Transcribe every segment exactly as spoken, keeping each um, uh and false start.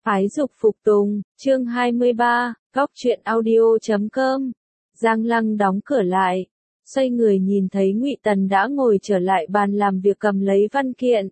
Ái dục phục tùng, chương hai mươi ba, góc truyện audio chấm com. Giang Lăng đóng cửa lại, xoay người nhìn thấy Ngụy Tần đã ngồi trở lại bàn làm việc cầm lấy văn kiện.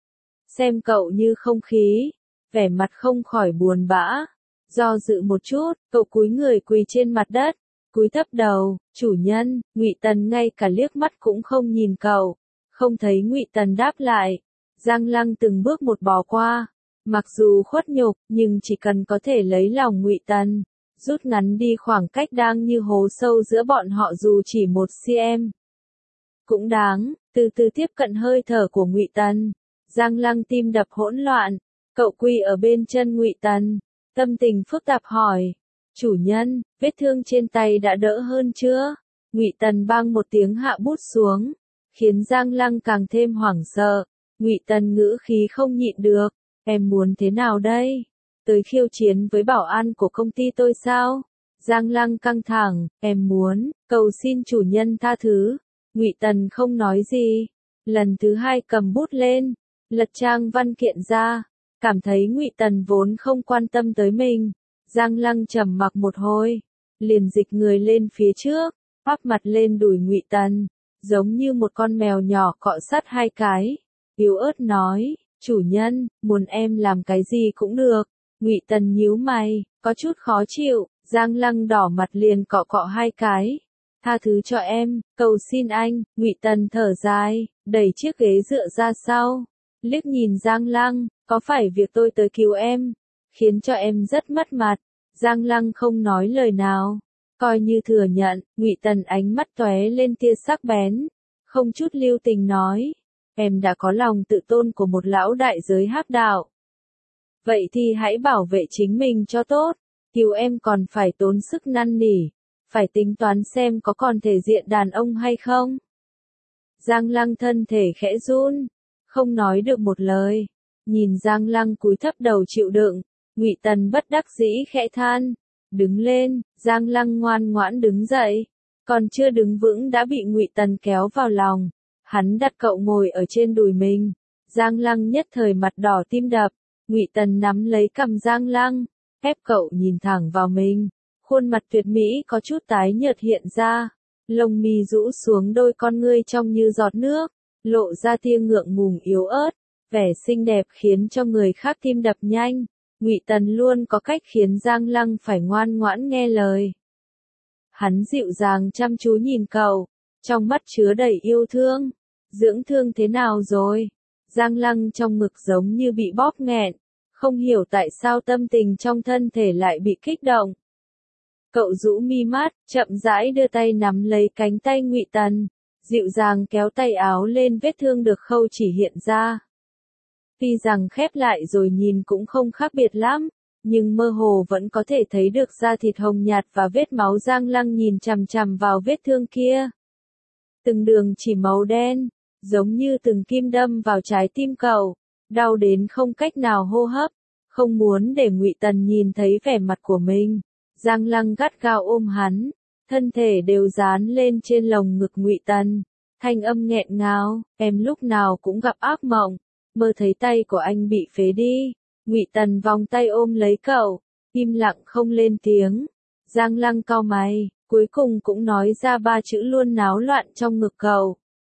Xem cậu như không khí, vẻ mặt không khỏi buồn bã. Do dự một chút, cậu cúi người quỳ trên mặt đất, cúi thấp đầu, chủ nhân. Ngụy Tần ngay cả liếc mắt cũng không nhìn cậu. Không thấy Ngụy Tần đáp lại, Giang Lăng từng bước một bò qua. Mặc dù khuất nhục, nhưng chỉ cần có thể lấy lòng Ngụy Tần, rút ngắn đi khoảng cách đang như hố sâu giữa bọn họ dù chỉ một cm. Cũng đáng, từ từ tiếp cận hơi thở của Ngụy Tần. Giang Lăng tim đập hỗn loạn, cậu quỳ ở bên chân Ngụy Tần, tâm tình phức tạp hỏi, chủ nhân, vết thương trên tay đã đỡ hơn chưa? Ngụy Tần bang một tiếng hạ bút xuống, khiến Giang Lăng càng thêm hoảng sợ. Ngụy Tần ngữ khí không nhịn được. Em muốn thế nào đây? Tới khiêu chiến với bảo an của công ty tôi sao? Giang Lăng căng thẳng, em muốn, cầu xin chủ nhân tha thứ. Ngụy Tần không nói gì. Lần thứ hai cầm bút lên, lật trang văn kiện ra, cảm thấy Ngụy Tần vốn không quan tâm tới mình. Giang Lăng trầm mặc một hồi, liền dịch người lên phía trước, áp mặt lên đùi Ngụy Tần, giống như một con mèo nhỏ cọ sát hai cái, yếu ớt nói. Chủ nhân, muốn em làm cái gì cũng được. Ngụy Tần nhíu mày, có chút khó chịu. Giang Lăng đỏ mặt liền cọ cọ hai cái. Tha thứ cho em, cầu xin anh. Ngụy Tần thở dài, đẩy chiếc ghế dựa ra sau, liếc nhìn Giang Lăng, có phải việc tôi tới cứu em, khiến cho em rất mất mặt? Giang Lăng không nói lời nào, coi như thừa nhận. Ngụy Tần ánh mắt tóe lên tia sắc bén, không chút lưu tình nói. Em đã có lòng tự tôn của một lão đại giới hắc đạo. Vậy thì hãy bảo vệ chính mình cho tốt, cứu em còn phải tốn sức năn nỉ, phải tính toán xem có còn thể diện đàn ông hay không. Giang Lăng thân thể khẽ run, không nói được một lời, nhìn Giang Lăng cúi thấp đầu chịu đựng. Ngụy Tần bất đắc dĩ khẽ than, đứng lên. Giang Lăng ngoan ngoãn đứng dậy, còn chưa đứng vững đã bị Ngụy Tần kéo vào lòng. Hắn đặt cậu ngồi ở trên đùi mình. Giang Lăng nhất thời mặt đỏ tim đập. Ngụy Tần nắm lấy cằm Giang Lăng, ép cậu nhìn thẳng vào mình. Khuôn mặt tuyệt mỹ có chút tái nhợt hiện ra, lông mi rũ xuống, đôi con ngươi trong như giọt nước, lộ ra tia ngượng ngùng yếu ớt, vẻ xinh đẹp khiến cho người khác tim đập nhanh. Ngụy Tần luôn có cách khiến Giang Lăng phải ngoan ngoãn nghe lời. Hắn dịu dàng chăm chú nhìn cậu, trong mắt chứa đầy yêu thương. Dưỡng thương thế nào rồi? Giang Lăng trong ngực giống như bị bóp nghẹn, không hiểu tại sao tâm tình trong thân thể lại bị kích động. Cậu rũ mi mắt, chậm rãi đưa tay nắm lấy cánh tay Ngụy Tần, dịu dàng kéo tay áo lên, vết thương được khâu chỉ hiện ra. Tuy rằng khép lại rồi nhìn cũng không khác biệt lắm, nhưng mơ hồ vẫn có thể thấy được da thịt hồng nhạt và vết máu. Giang Lăng nhìn chằm chằm vào vết thương kia. Từng đường chỉ màu đen, giống như từng kim đâm vào trái tim cậu, đau đến không cách nào hô hấp. Không muốn để Ngụy Tần nhìn thấy vẻ mặt của mình, Giang Lăng gắt gao ôm hắn, thân thể đều dán lên trên lồng ngực Ngụy Tần, thanh âm nghẹn ngào, em lúc nào cũng gặp ác mộng, mơ thấy tay của anh bị phế đi. Ngụy Tần vòng tay ôm lấy cậu, im lặng không lên tiếng. Giang Lăng cau mày, cuối cùng cũng nói ra ba chữ luôn náo loạn trong ngực cậu.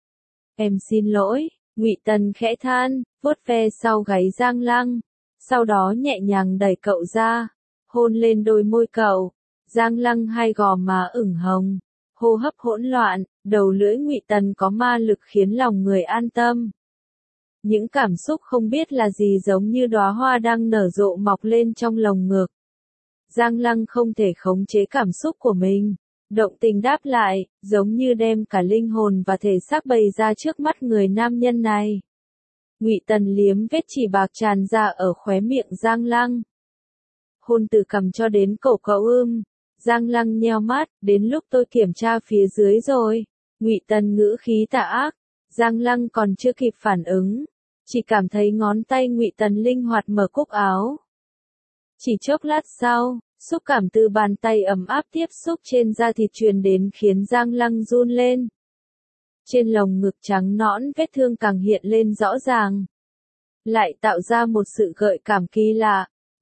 Em xin lỗi. Ngụy Tần khẽ than, vuốt ve sau gáy Giang Lăng, sau đó nhẹ nhàng đẩy cậu ra, hôn lên đôi môi cậu. Giang Lăng hai gò má ửng hồng, hô hấp hỗn loạn, đầu lưỡi Ngụy Tần có ma lực khiến lòng người an tâm. Những cảm xúc không biết là gì giống như đóa hoa đang nở rộ mọc lên trong lồng ngực. Giang Lăng không thể khống chế cảm xúc của mình, động tình đáp lại, giống như đem cả linh hồn và thể xác bày ra trước mắt người nam nhân này. Ngụy Tần liếm vết chỉ bạc tràn ra ở khóe miệng Giang Lăng. Hôn từ cằm cho đến cổ cậu ưm. Giang Lăng nheo mắt, đến lúc tôi kiểm tra phía dưới rồi. Ngụy Tần ngữ khí tà ác. Giang Lăng còn chưa kịp phản ứng, chỉ cảm thấy ngón tay Ngụy Tần linh hoạt mở cúc áo. Chỉ chốc lát sau, xúc cảm từ bàn tay ấm áp tiếp xúc trên da thịt truyền đến khiến Giang Lăng run lên. Trên lồng ngực trắng nõn vết thương càng hiện lên rõ ràng, lại tạo ra một sự gợi cảm kỳ lạ.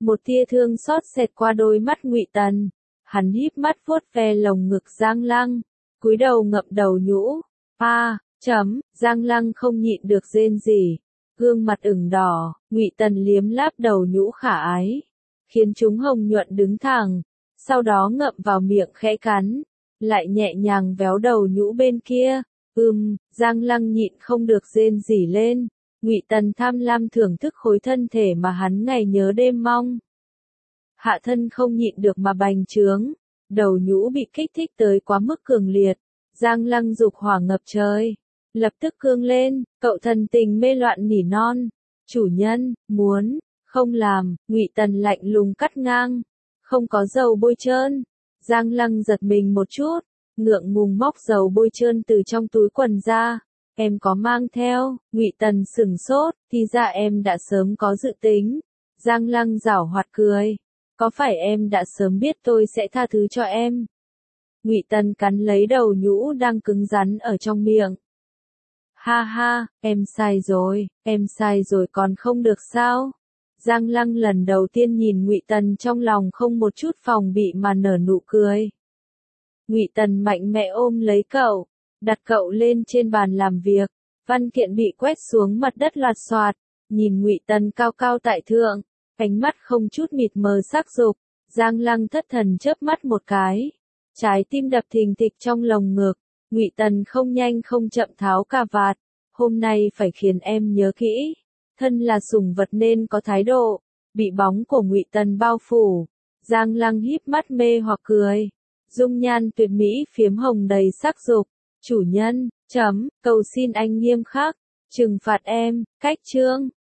Một tia thương xót xẹt qua đôi mắt Ngụy Tần, hắn híp mắt vuốt ve lồng ngực Giang Lăng, cúi đầu ngậm đầu nhũ. A, chấm, Giang Lăng không nhịn được rên rỉ, gương mặt ửng đỏ, Ngụy Tần liếm láp đầu nhũ khả ái, khiến chúng hồng nhuận đứng thẳng, sau đó ngậm vào miệng khẽ cắn, lại nhẹ nhàng véo đầu nhũ bên kia. Ừm, Giang Lăng nhịn không được rên rỉ lên. Ngụy Tần tham lam thưởng thức khối thân thể mà hắn ngày nhớ đêm mong. Hạ thân không nhịn được mà bành trướng, đầu nhũ bị kích thích tới quá mức cường liệt. Giang Lăng dục hỏa ngập trời, lập tức cương lên, cậu thần tình mê loạn nỉ non. Chủ nhân, muốn, không làm, Ngụy Tần lạnh lùng cắt ngang. Không có dầu bôi trơn. Giang Lăng giật mình một chút, ngượng ngùng móc dầu bôi trơn từ trong túi quần ra. Em có mang theo, Ngụy Tần sửng sốt, thì ra em đã sớm có dự tính. Giang Lăng giảo hoạt cười, có phải em đã sớm biết tôi sẽ tha thứ cho em? Ngụy Tần cắn lấy đầu nhũ đang cứng rắn ở trong miệng. Ha ha, em sai rồi, em sai rồi còn không được sao? Giang Lăng lần đầu tiên nhìn Ngụy Tần trong lòng không một chút phòng bị mà nở nụ cười. Ngụy Tần mạnh mẽ ôm lấy cậu, đặt cậu lên trên bàn làm việc, văn kiện bị quét xuống mặt đất loạt xoạt, nhìn Ngụy Tần cao cao tại thượng, ánh mắt không chút mịt mờ sắc dục, Giang Lăng thất thần chớp mắt một cái, trái tim đập thình thịch trong lồng ngực. Ngụy Tần không nhanh không chậm tháo cà vạt, hôm nay phải khiến em nhớ kỹ, thân là sủng vật nên có thái độ. Bị bóng của Ngụy Tần bao phủ, Giang Lăng híp mắt mê hoặc cười, dung nhan tuyệt mỹ phiếm hồng đầy sắc dục. Chủ nhân, chấm, cầu xin anh nghiêm khắc, trừng phạt em, cách chương.